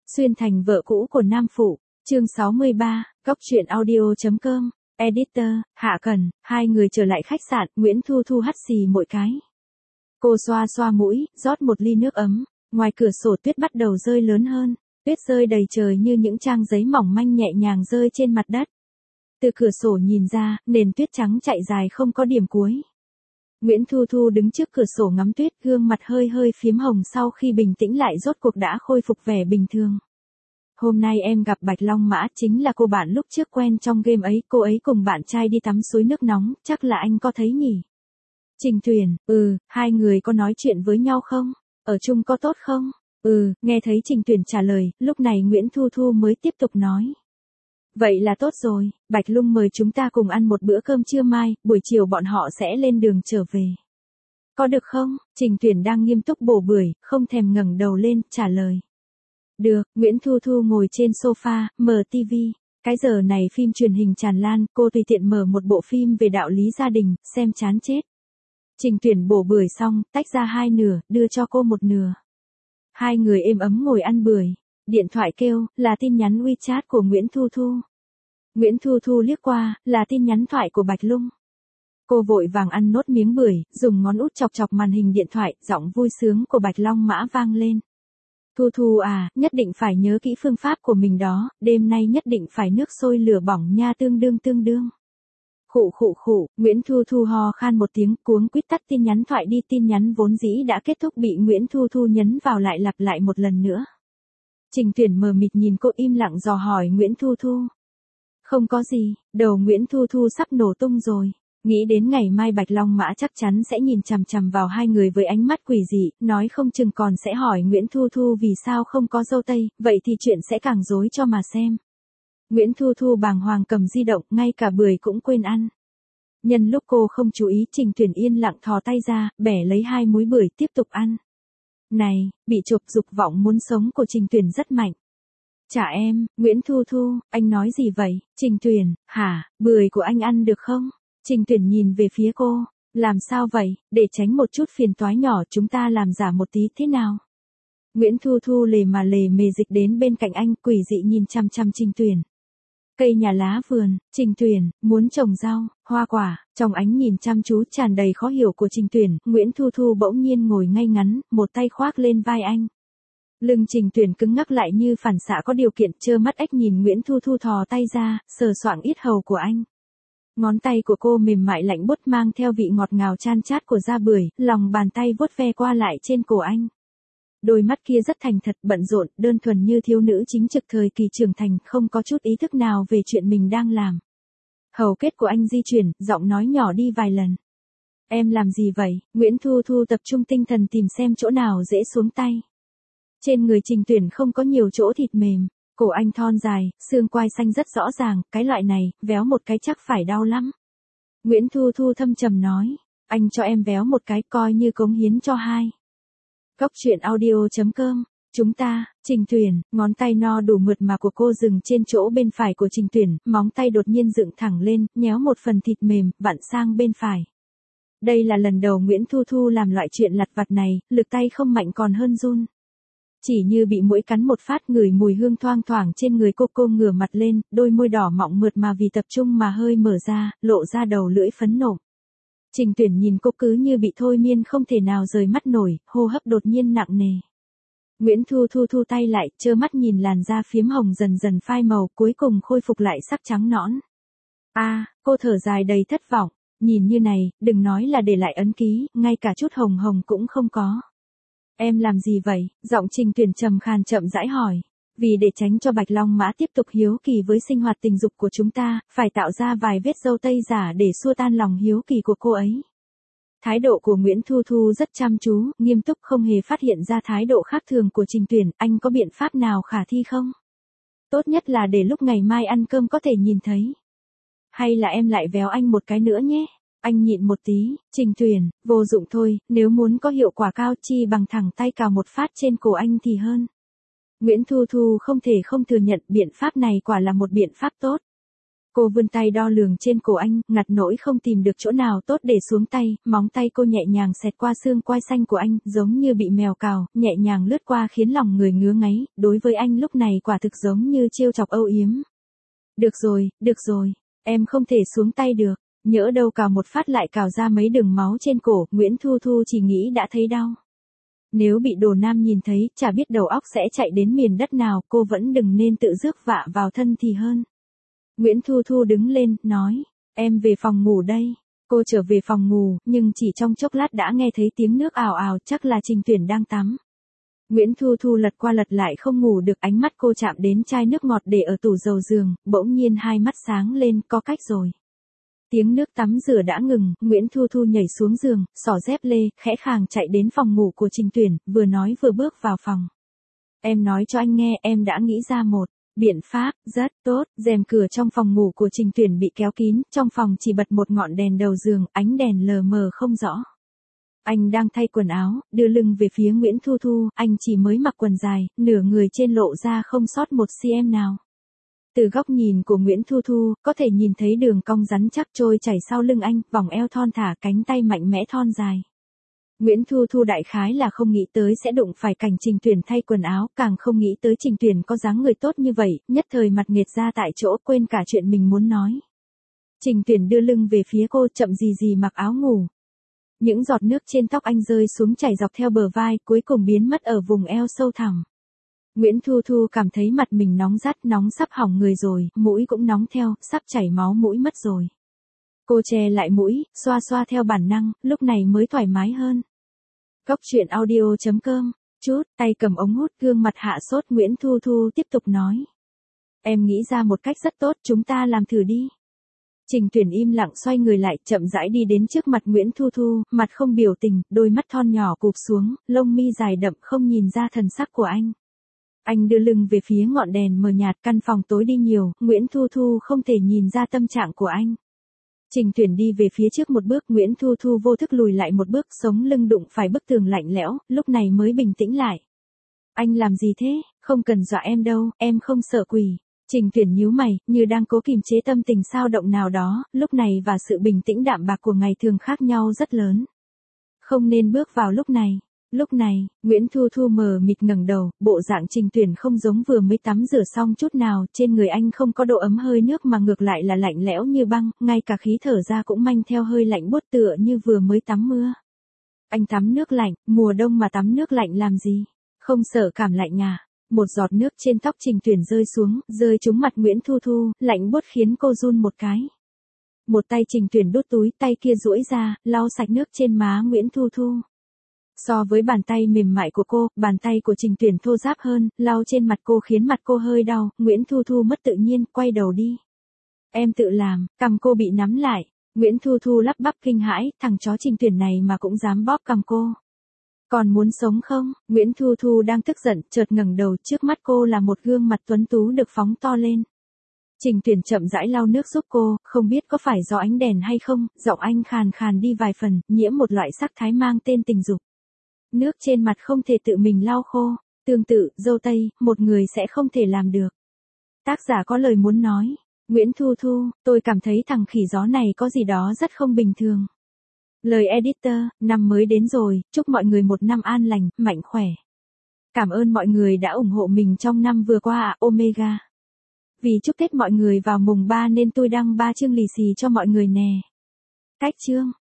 Xuyên thành vợ cũ của nam phụ, chương 63, Góc truyện audio.com, editor, Hạ Cần, hai người trở lại khách sạn, Nguyễn Thu Thu hắt xì mỗi cái. Cô xoa xoa mũi, rót một ly nước ấm, ngoài cửa sổ tuyết bắt đầu rơi lớn hơn, tuyết rơi đầy trời như những trang giấy mỏng manh nhẹ nhàng rơi trên mặt đất. Từ cửa sổ nhìn ra, nền tuyết trắng chạy dài không có điểm cuối. Nguyễn Thu Thu đứng trước cửa sổ ngắm tuyết, gương mặt hơi hơi phím hồng sau khi bình tĩnh lại rốt cuộc đã khôi phục vẻ bình thường. Hôm nay em gặp Bạch Long Mã, chính là cô bạn lúc trước quen trong game ấy, cô ấy cùng bạn trai đi tắm suối nước nóng, chắc là anh có thấy nhỉ? Trình Tuyền, hai người có nói chuyện với nhau không? Ở chung có tốt không? Nghe thấy Trình Tuyền trả lời, lúc này Nguyễn Thu Thu mới tiếp tục nói. Vậy là tốt rồi, Bạch Lung mời chúng ta cùng ăn một bữa cơm trưa mai, buổi chiều bọn họ sẽ lên đường trở về. Có được không? Trình Tuyền đang nghiêm túc bổ bưởi, không thèm ngẩng đầu lên, trả lời. Được, Nguyễn Thu Thu ngồi trên sofa, mở tivi. Cái giờ này phim truyền hình tràn lan, cô tùy tiện mở một bộ phim về đạo lý gia đình, xem chán chết. Trình Tuyền bổ bưởi xong, tách ra hai nửa, đưa cho cô một nửa. Hai người êm ấm ngồi ăn bưởi. Điện thoại kêu, là tin nhắn WeChat của Nguyễn Thu Thu. Nguyễn Thu Thu liếc qua, là tin nhắn thoại của Bạch Lung. Cô vội vàng ăn nốt miếng bưởi, dùng ngón út chọc chọc màn hình điện thoại, giọng vui sướng của Bạch Long Mã vang lên. Thu Thu à, nhất định phải nhớ kỹ phương pháp của mình đó, đêm nay nhất định phải nước sôi lửa bỏng nha, tương đương. Khụ, Nguyễn Thu Thu ho khan một tiếng, cuống quýt tắt tin nhắn thoại đi, tin nhắn vốn dĩ đã kết thúc bị Nguyễn Thu Thu nhấn vào lại lặp lại một lần nữa. Trình Tuyền mờ mịt nhìn cô, im lặng dò hỏi Nguyễn Thu Thu. Không có gì, đầu Nguyễn Thu Thu sắp nổ tung rồi. Nghĩ đến ngày mai Bạch Long Mã chắc chắn sẽ nhìn chằm chằm vào hai người với ánh mắt quỷ dị, nói không chừng còn sẽ hỏi Nguyễn Thu Thu vì sao không có dâu tây, vậy thì chuyện sẽ càng rối cho mà xem. Nguyễn Thu Thu bàng hoàng cầm di động, ngay cả bưởi cũng quên ăn. Nhân lúc cô không chú ý, Trình Tuyền yên lặng thò tay ra, bẻ lấy hai múi bưởi tiếp tục ăn. Này, bị chộp dục vọng muốn sống của Trình Tuyền rất mạnh. Chả em, Nguyễn Thu Thu, anh nói gì vậy? Trình Tuyền, hả, bưởi của anh ăn được không? Trình Tuyền nhìn về phía cô, làm sao vậy, để tránh một chút phiền toái nhỏ chúng ta làm giả một tí thế nào? Nguyễn Thu Thu lề mề dịch đến bên cạnh anh, quỷ dị nhìn chăm chăm Trình Tuyền. Cây nhà lá vườn, Trình Tuyền, muốn trồng rau, hoa quả, trong ánh nhìn chăm chú tràn đầy khó hiểu của Trình Tuyền, Nguyễn Thu Thu bỗng nhiên ngồi ngay ngắn, một tay khoác lên vai anh. Lưng Trình Tuyền cứng ngắc lại như phản xạ có điều kiện, trơ mắt ếch nhìn Nguyễn Thu Thu thò tay ra, sờ soạng yết hầu của anh. Ngón tay của cô mềm mại lạnh buốt mang theo vị ngọt ngào chan chát của da bưởi, lòng bàn tay vuốt ve qua lại trên cổ anh. Đôi mắt kia rất thành thật, bận rộn, đơn thuần như thiếu nữ chính trực thời kỳ trưởng thành, không có chút ý thức nào về chuyện mình đang làm. Hầu kết của anh di chuyển, giọng nói nhỏ đi vài lần. Em làm gì vậy? Nguyễn Thu Thu tập trung tinh thần tìm xem chỗ nào dễ xuống tay. Trên người Trình Tuyền không có nhiều chỗ thịt mềm, cổ anh thon dài, xương quai xanh rất rõ ràng, cái loại này, véo một cái chắc phải đau lắm. Nguyễn Thu Thu thâm trầm nói, anh cho em véo một cái coi như cống hiến cho hai. Góc truyện audio.com, chúng ta, Trình Tuyền, ngón tay no đủ mượt mà của cô dừng trên chỗ bên phải của Trình Tuyền, móng tay đột nhiên dựng thẳng lên, nhéo một phần thịt mềm, vặn sang bên phải. Đây là lần đầu Nguyễn Thu Thu làm loại chuyện lặt vặt này, lực tay không mạnh còn hơn run. Chỉ như bị muỗi cắn một phát, ngửi mùi hương thoang thoảng trên người cô ngửa mặt lên, đôi môi đỏ mọng mượt mà vì tập trung mà hơi mở ra, lộ ra đầu lưỡi phấn nộm. Trình Tuyền nhìn cô cứ như bị thôi miên không thể nào rời mắt nổi, hô hấp đột nhiên nặng nề. Nguyễn Thu Thu thu tay lại, trơ mắt nhìn làn da phím hồng dần dần phai màu, cuối cùng khôi phục lại sắc trắng nõn. Cô thở dài đầy thất vọng, nhìn như này, đừng nói là để lại ấn ký, ngay cả chút hồng hồng cũng không có. Em làm gì vậy? Giọng Trình Tuyền trầm khàn chậm rãi hỏi. Vì để tránh cho Bạch Long Mã tiếp tục hiếu kỳ với sinh hoạt tình dục của chúng ta, phải tạo ra vài vết râu tây giả để xua tan lòng hiếu kỳ của cô ấy. Thái độ của Nguyễn Thu Thu rất chăm chú, nghiêm túc, không hề phát hiện ra thái độ khác thường của Trình Tuyền. Anh có biện pháp nào khả thi không? Tốt nhất là để lúc ngày mai ăn cơm có thể nhìn thấy. Hay là em lại véo anh một cái nữa nhé? Anh nhịn một tí, Trình Tuyền, vô dụng thôi, nếu muốn có hiệu quả cao chi bằng thẳng tay cào một phát trên cổ anh thì hơn. Nguyễn Thu Thu không thể không thừa nhận biện pháp này quả là một biện pháp tốt. Cô vươn tay đo lường trên cổ anh, ngặt nỗi không tìm được chỗ nào tốt để xuống tay, móng tay cô nhẹ nhàng xẹt qua xương quai xanh của anh, giống như bị mèo cào, nhẹ nhàng lướt qua khiến lòng người ngứa ngáy, đối với anh lúc này quả thực giống như trêu chọc âu yếm. Được rồi, em không thể xuống tay được, nhỡ đâu cào một phát lại cào ra mấy đường máu trên cổ, Nguyễn Thu Thu chỉ nghĩ đã thấy đau. Nếu bị Đồ Nam nhìn thấy, chả biết đầu óc sẽ chạy đến miền đất nào, cô vẫn đừng nên tự rước vạ vào thân thì hơn. Nguyễn Thu Thu đứng lên, nói, em về phòng ngủ đây. Cô trở về phòng ngủ, nhưng chỉ trong chốc lát đã nghe thấy tiếng nước ào ào, chắc là Trình Tuyển đang tắm. Nguyễn Thu Thu lật qua lật lại không ngủ được, ánh mắt cô chạm đến chai nước ngọt để ở tủ dầu giường, bỗng nhiên hai mắt sáng lên, có cách rồi. Tiếng nước tắm rửa đã ngừng, Nguyễn Thu Thu nhảy xuống giường, xỏ dép lê, khẽ khàng chạy đến phòng ngủ của Trình Tuyển, vừa nói vừa bước vào phòng. Em nói cho anh nghe, em đã nghĩ ra một biện pháp, rất tốt, rèm cửa trong phòng ngủ của Trình Tuyển bị kéo kín, trong phòng chỉ bật một ngọn đèn đầu giường, ánh đèn lờ mờ không rõ. Anh đang thay quần áo, đưa lưng về phía Nguyễn Thu Thu, anh chỉ mới mặc quần dài, nửa người trên lộ ra không sót một cm nào. Từ góc nhìn của Nguyễn Thu Thu, có thể nhìn thấy đường cong rắn chắc trôi chảy sau lưng anh, vòng eo thon thả, cánh tay mạnh mẽ thon dài. Nguyễn Thu Thu đại khái là không nghĩ tới sẽ đụng phải cảnh Trình Tuyển thay quần áo, càng không nghĩ tới Trình Tuyển có dáng người tốt như vậy, nhất thời mặt nghệt ra tại chỗ, quên cả chuyện mình muốn nói. Trình Tuyển đưa lưng về phía cô, chậm gì mặc áo ngủ. Những giọt nước trên tóc anh rơi xuống chảy dọc theo bờ vai, cuối cùng biến mất ở vùng eo sâu thẳm. Nguyễn Thu Thu cảm thấy mặt mình nóng rát, nóng sắp hỏng người rồi, mũi cũng nóng theo, sắp chảy máu mũi mất rồi. Cô che lại mũi, xoa xoa theo bản năng, lúc này mới thoải mái hơn. Cóc truyện audio.com, tay cầm ống hút, gương mặt hạ sốt, Nguyễn Thu Thu tiếp tục nói. Em nghĩ ra một cách rất tốt, chúng ta làm thử đi. Trình Tuyển im lặng xoay người lại, chậm rãi đi đến trước mặt Nguyễn Thu Thu, mặt không biểu tình, đôi mắt thon nhỏ cụp xuống, lông mi dài đậm không nhìn ra thần sắc của anh. Anh đưa lưng về phía ngọn đèn mờ nhạt, căn phòng tối đi nhiều, Nguyễn Thu Thu không thể nhìn ra tâm trạng của anh. Trình Tuyển đi về phía trước một bước, Nguyễn Thu Thu vô thức lùi lại một bước, sống lưng đụng phải bức tường lạnh lẽo, lúc này mới bình tĩnh lại. Anh làm gì thế, không cần dọa em đâu, em không sợ quỷ. Trình Tuyển nhíu mày, như đang cố kìm chế tâm tình xao động nào đó, lúc này và sự bình tĩnh đạm bạc của ngày thường khác nhau rất lớn. Không nên bước vào lúc này. Lúc này, Nguyễn Thu Thu mờ mịt ngẩng đầu, bộ dạng Trình Tuyển không giống vừa mới tắm rửa xong chút nào, trên người anh không có độ ấm hơi nước mà ngược lại là lạnh lẽo như băng, ngay cả khí thở ra cũng manh theo hơi lạnh buốt tựa như vừa mới tắm mưa. Anh tắm nước lạnh, mùa đông mà tắm nước lạnh làm gì? Không sợ cảm lạnh à? Một giọt nước trên tóc Trình Tuyển rơi xuống, rơi trúng mặt Nguyễn Thu Thu, lạnh buốt khiến cô run một cái. Một tay Trình Tuyển đút túi, tay kia duỗi ra, lau sạch nước trên má Nguyễn Thu Thu. So với bàn tay mềm mại của cô, bàn tay của Trình Tuyển thô ráp hơn, lau trên mặt cô khiến mặt cô hơi đau, Nguyễn Thu Thu mất tự nhiên, quay đầu đi. Em tự làm, cằm cô bị nắm lại, Nguyễn Thu Thu lắp bắp kinh hãi, thằng chó Trình Tuyển này mà cũng dám bóp cằm cô. Còn muốn sống không? Nguyễn Thu Thu đang tức giận, chợt ngẩng đầu, trước mắt cô là một gương mặt tuấn tú được phóng to lên. Trình Tuyển chậm rãi lau nước giúp cô, không biết có phải do ánh đèn hay không, giọng anh khàn khàn đi vài phần, nhiễm một loại sắc thái mang tên tình dục. Nước trên mặt không thể tự mình lau khô, tương tự, dâu tây, một người sẽ không thể làm được. Tác giả có lời muốn nói. Nguyễn Thu Thu, tôi cảm thấy thằng khỉ gió này có gì đó rất không bình thường. Lời editor, năm mới đến rồi, chúc mọi người một năm an lành, mạnh khỏe. Cảm ơn mọi người đã ủng hộ mình trong năm vừa qua ạ, Omega. Vì chúc Tết mọi người vào mùng 3 nên tôi đăng 3 chương lì xì cho mọi người nè. Cách chương.